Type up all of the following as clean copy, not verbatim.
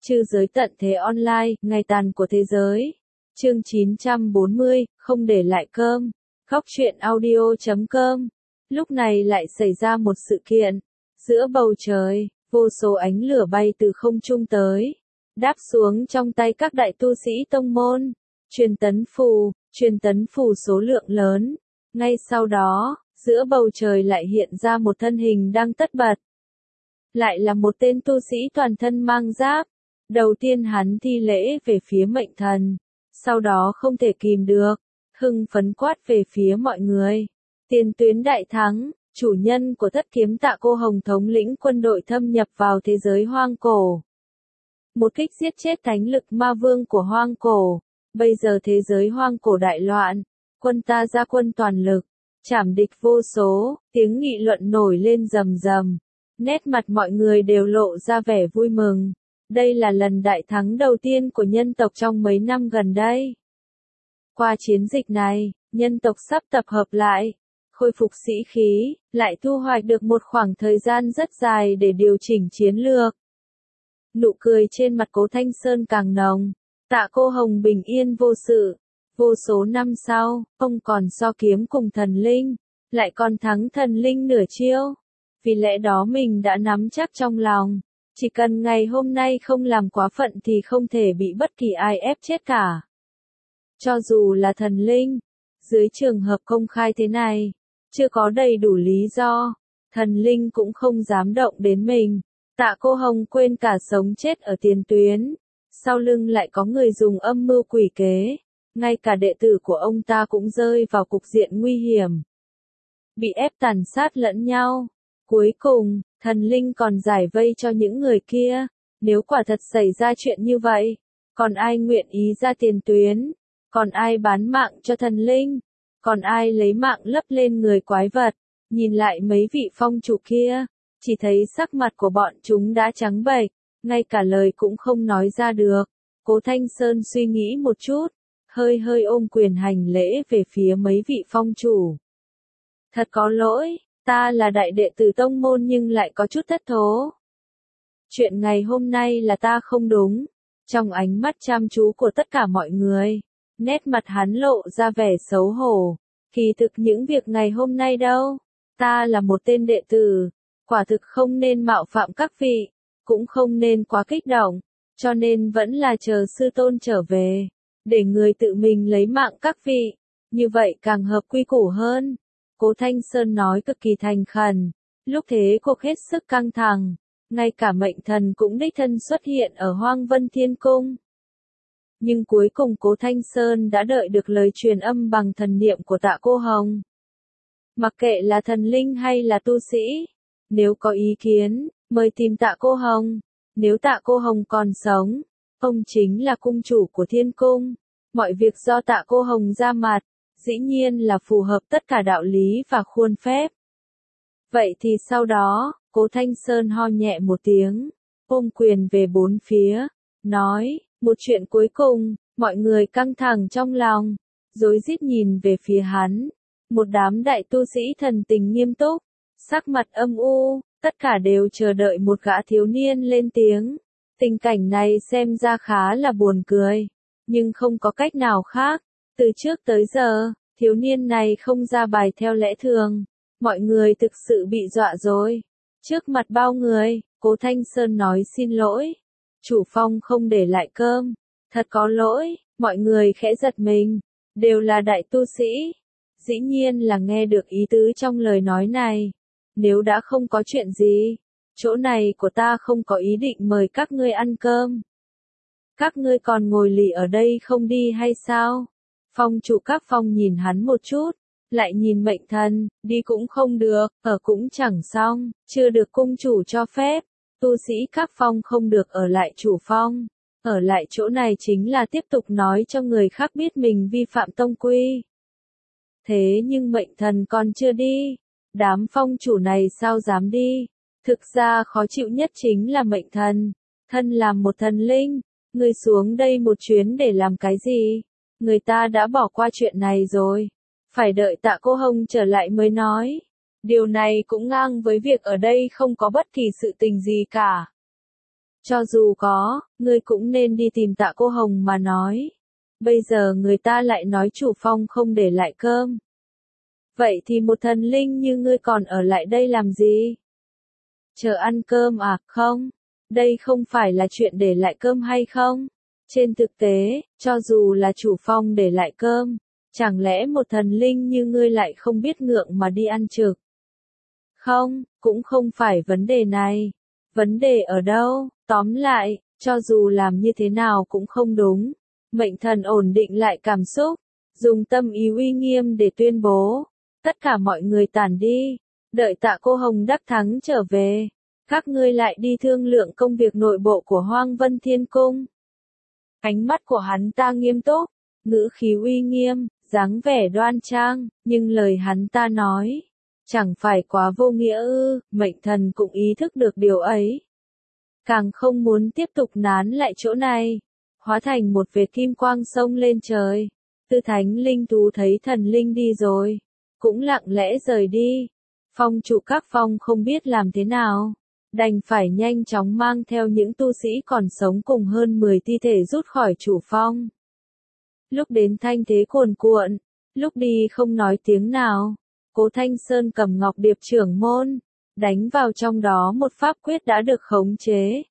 Trư giới tận thế online, ngày tàn của thế giới. Chương 940, không để lại cơm. Góc truyện audio.com. Lúc này lại xảy ra một sự kiện. Giữa bầu trời, vô số ánh lửa bay từ không trung tới, đáp xuống trong tay các đại tu sĩ tông môn. Truyền tấn phù số lượng lớn. Ngay sau đó, giữa bầu trời lại hiện ra một thân hình đang tất bật. Lại là một tên tu sĩ toàn thân mang giáp. Đầu tiên hắn thi lễ về phía mệnh thần, sau đó không thể kìm được, hưng phấn quát về phía mọi người. Tiền tuyến đại thắng, chủ nhân của Thất Kiếm Tạ Cô Hồng thống lĩnh quân đội thâm nhập vào thế giới hoang cổ. Một kích giết chết thánh lực ma vương của hoang cổ. Bây giờ thế giới hoang cổ đại loạn, quân ta ra quân toàn lực, trảm địch vô số, tiếng nghị luận nổi lên rầm rầm. Nét mặt mọi người đều lộ ra vẻ vui mừng. Đây là lần đại thắng đầu tiên của nhân tộc trong mấy năm gần đây. Qua chiến dịch này, nhân tộc sắp tập hợp lại, khôi phục sĩ khí, lại thu hoạch được một khoảng thời gian rất dài để điều chỉnh chiến lược. Nụ cười trên mặt Cố Thanh Sơn càng nồng. Tạ Cô Hồng bình yên vô sự. Vô số năm sau, ông còn so kiếm cùng thần linh, lại còn thắng thần linh nửa chiêu. Vì lẽ đó mình đã nắm chắc trong lòng. Chỉ cần ngày hôm nay không làm quá phận thì không thể bị bất kỳ ai ép chết cả. Cho dù là thần linh, dưới trường hợp công khai thế này, chưa có đầy đủ lý do, thần linh cũng không dám động đến mình. Tạ Cô Hồng quên cả sống chết ở tiền tuyến, sau lưng lại có người dùng âm mưu quỷ kế, ngay cả đệ tử của ông ta cũng rơi vào cục diện nguy hiểm. Bị ép tàn sát lẫn nhau. Cuối cùng, thần linh còn giải vây cho những người kia. Nếu quả thật xảy ra chuyện như vậy, còn ai nguyện ý ra tiền tuyến? Còn ai bán mạng cho thần linh? Còn ai lấy mạng lấp lên người quái vật? Nhìn lại mấy vị phong chủ kia, chỉ thấy sắc mặt của bọn chúng đã trắng bệch, ngay cả lời cũng không nói ra được. Cố Thanh Sơn suy nghĩ một chút, hơi ôm quyền hành lễ về phía mấy vị phong chủ. Thật có lỗi. Ta là đại đệ tử tông môn nhưng lại có chút thất thố. Chuyện ngày hôm nay là ta không đúng. Trong ánh mắt chăm chú của tất cả mọi người, nét mặt hắn lộ ra vẻ xấu hổ. Kỳ thực những việc ngày hôm nay đâu. Ta là một tên đệ tử. Quả thực không nên mạo phạm các vị. Cũng không nên quá kích động. Cho nên vẫn là chờ sư tôn trở về. Để người tự mình lấy mạng các vị. Như vậy càng hợp quy củ hơn. Cố Thanh Sơn nói cực kỳ thành khẩn. Lúc thế cuộc hết sức căng thẳng. Ngay cả mệnh thần cũng đích thân xuất hiện ở Hoang Vân Thiên Cung. Nhưng cuối cùng Cố Thanh Sơn đã đợi được lời truyền âm bằng thần niệm của Tạ Cô Hồng. Mặc kệ là thần linh hay là tu sĩ, nếu có ý kiến, mời tìm Tạ Cô Hồng. Nếu Tạ Cô Hồng còn sống, ông chính là cung chủ của Thiên Cung. Mọi việc do Tạ Cô Hồng ra mặt. Dĩ nhiên là phù hợp tất cả đạo lý và khuôn phép. Vậy thì sau đó, Cố Thanh Sơn ho nhẹ một tiếng, ôm quyền về bốn phía, nói, một chuyện cuối cùng, mọi người căng thẳng trong lòng, rối rít nhìn về phía hắn. Một đám đại tu sĩ thần tình nghiêm túc, sắc mặt âm u, tất cả đều chờ đợi một gã thiếu niên lên tiếng. Tình cảnh này xem ra khá là buồn cười, nhưng không có cách nào khác. Từ trước tới giờ, thiếu niên này không ra bài theo lẽ thường. Mọi người thực sự bị dọa rồi. Trước mặt bao người, Cố Thanh Sơn nói xin lỗi. Chủ phong không để lại cơm. Thật có lỗi, mọi người khẽ giật mình. Đều là đại tu sĩ. Dĩ nhiên là nghe được ý tứ trong lời nói này. Nếu đã không có chuyện gì, chỗ này của ta không có ý định mời các ngươi ăn cơm. Các ngươi còn ngồi lì ở đây không đi hay sao? Phong chủ các phong nhìn hắn một chút, lại nhìn mệnh thần, đi cũng không được, ở cũng chẳng xong, chưa được cung chủ cho phép. Tu sĩ các phong không được ở lại chủ phong. Ở lại chỗ này chính là tiếp tục nói cho người khác biết mình vi phạm tông quy. Thế nhưng mệnh thần còn chưa đi. Đám phong chủ này sao dám đi? Thực ra khó chịu nhất chính là mệnh thần. Thân làm một thần linh, người xuống đây một chuyến để làm cái gì? Người ta đã bỏ qua chuyện này rồi. Phải đợi Tạ Cô Hồng trở lại mới nói. Điều này cũng ngang với việc ở đây không có bất kỳ sự tình gì cả. Cho dù có, ngươi cũng nên đi tìm Tạ Cô Hồng mà nói. Bây giờ người ta lại nói chủ phong không để lại cơm. Vậy thì một thần linh như ngươi còn ở lại đây làm gì? Chờ ăn cơm à? Không. Đây không phải là chuyện để lại cơm hay không? Trên thực tế, cho dù là chủ phong để lại cơm, chẳng lẽ một thần linh như ngươi lại không biết ngượng mà đi ăn trực? Không, cũng không phải vấn đề này. Vấn đề ở đâu? Tóm lại, cho dù làm như thế nào cũng không đúng. Mệnh thần ổn định lại cảm xúc, dùng tâm ý uy nghiêm để tuyên bố. Tất cả mọi người tản đi, đợi Tạ Cô Hồng đắc thắng trở về. Các ngươi lại đi thương lượng công việc nội bộ của Hoang Vân Thiên Cung. Ánh mắt của hắn ta nghiêm túc, ngữ khí uy nghiêm, dáng vẻ đoan trang, nhưng lời hắn ta nói, chẳng phải quá vô nghĩa ư? Mệnh thần cũng ý thức được điều ấy. Càng không muốn tiếp tục nán lại chỗ này, hóa thành một vệt kim quang xông lên trời. Tư Thánh linh thú thấy thần linh đi rồi, cũng lặng lẽ rời đi. Phong chủ các phong không biết làm thế nào, đành phải nhanh chóng mang theo những tu sĩ còn sống cùng hơn 10 thi thể rút khỏi chủ phong. Lúc đến thanh thế cuồn cuộn, lúc đi không nói tiếng nào. Cố Thanh Sơn cầm ngọc điệp trưởng môn, đánh vào trong đó một pháp quyết đã được khống chế.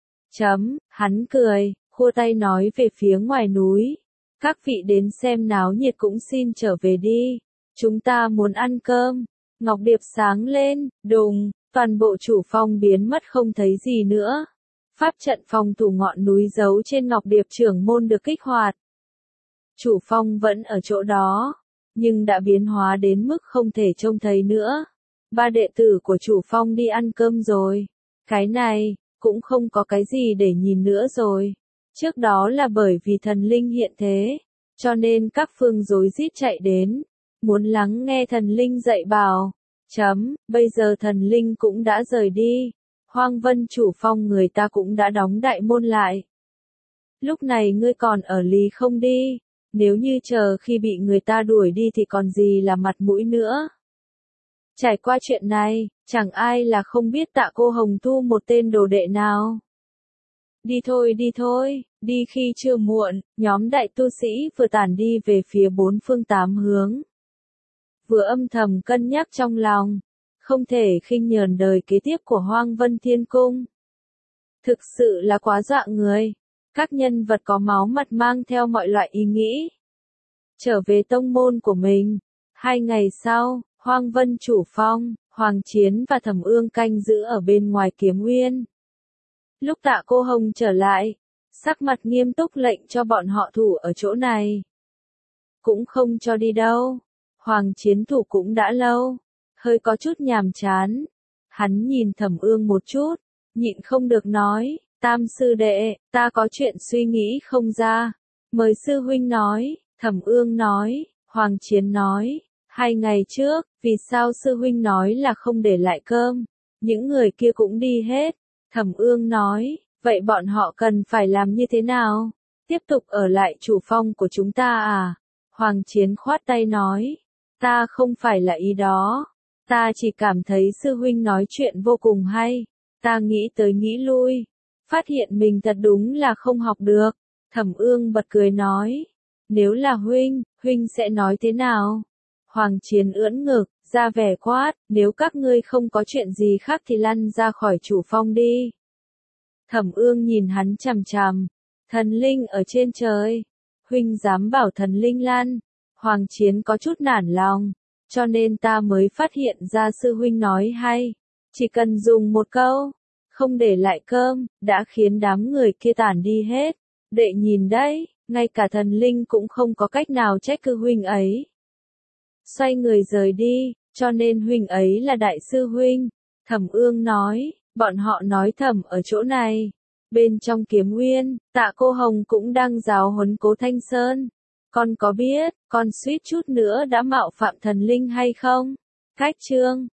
Hắn cười, khua tay nói về phía ngoài núi. Các vị đến xem náo nhiệt cũng xin trở về đi. Chúng ta muốn ăn cơm. Ngọc điệp sáng lên, đùng, toàn bộ chủ phong biến mất không thấy gì nữa. Pháp trận phòng thủ ngọn núi giấu trên ngọc điệp trưởng môn được kích hoạt. Chủ phong vẫn ở chỗ đó, nhưng đã biến hóa đến mức không thể trông thấy nữa. 3 đệ tử của chủ phong đi ăn cơm rồi. Cái này, cũng không có cái gì để nhìn nữa rồi. Trước đó là bởi vì thần linh hiện thế, cho nên các phương rối rít chạy đến, muốn lắng nghe thần linh dạy bảo. Bây giờ thần linh cũng đã rời đi. Hoang Vân chủ phong người ta cũng đã đóng đại môn lại. Lúc này ngươi còn ở lý không đi? Nếu như chờ khi bị người ta đuổi đi thì còn gì là mặt mũi nữa. Trải qua chuyện này, chẳng ai là không biết Tạ Cô Hồng thu một tên đồ đệ nào. Đi thôi, đi khi chưa muộn. Nhóm đại tu sĩ vừa tản đi về phía 4 phương 8 hướng. Vừa âm thầm cân nhắc trong lòng, không thể khinh nhờn đời kế tiếp của Hoang Vân Thiên Cung. Thực sự là quá dọa người. Các nhân vật có máu mặt mang theo mọi loại ý nghĩ. Trở về tông môn của mình. 2 ngày sau, Hoang Vân chủ phong, Hoàng Chiến và Thẩm Ương canh giữ ở bên ngoài Kiếm Uyên. Lúc Tạ Cô Hồng trở lại, sắc mặt nghiêm túc lệnh cho bọn họ thủ ở chỗ này. Cũng không cho đi đâu. Hoàng Chiến thủ cũng đã lâu, hơi có chút nhàm chán. Hắn nhìn Thẩm Ương một chút, nhịn không được nói, Tam sư đệ, ta có chuyện suy nghĩ không ra. Mời sư huynh nói. Thẩm Ương nói. Hoàng Chiến nói, 2 ngày trước, vì sao sư huynh nói là không để lại cơm? Những người kia cũng đi hết. Thẩm Ương nói, vậy bọn họ cần phải làm như thế nào? Tiếp tục ở lại chủ phong của chúng ta à? Hoàng Chiến khoát tay nói, ta không phải là ý đó. Ta chỉ cảm thấy sư huynh nói chuyện vô cùng hay. Ta nghĩ tới nghĩ lui, phát hiện mình thật đúng là không học được. Thẩm Ương bật cười nói, nếu là huynh sẽ nói thế nào? Hoàng Chiến ưỡn ngực, ra vẻ quát, nếu các ngươi không có chuyện gì khác thì lăn ra khỏi chủ phong đi. Thẩm Ương nhìn hắn chằm chằm, thần linh ở trên trời, huynh dám bảo thần linh lăn? Hoàng Chiến có chút nản lòng, cho nên ta mới phát hiện ra sư huynh nói hay, chỉ cần dùng một câu, không để lại cơm, đã khiến đám người kia tản đi hết. Đệ nhìn đấy, ngay cả thần linh cũng không có cách nào trách cứ huynh ấy. Xoay người rời đi, cho nên huynh ấy là đại sư huynh. Thẩm Ương nói, bọn họ nói thầm ở chỗ này. Bên trong Kiếm Uyên, Tạ Cô Hồng cũng đang giáo huấn Cố Thanh Sơn. Con có biết, con suýt chút nữa đã mạo phạm thần linh hay không? Cách chương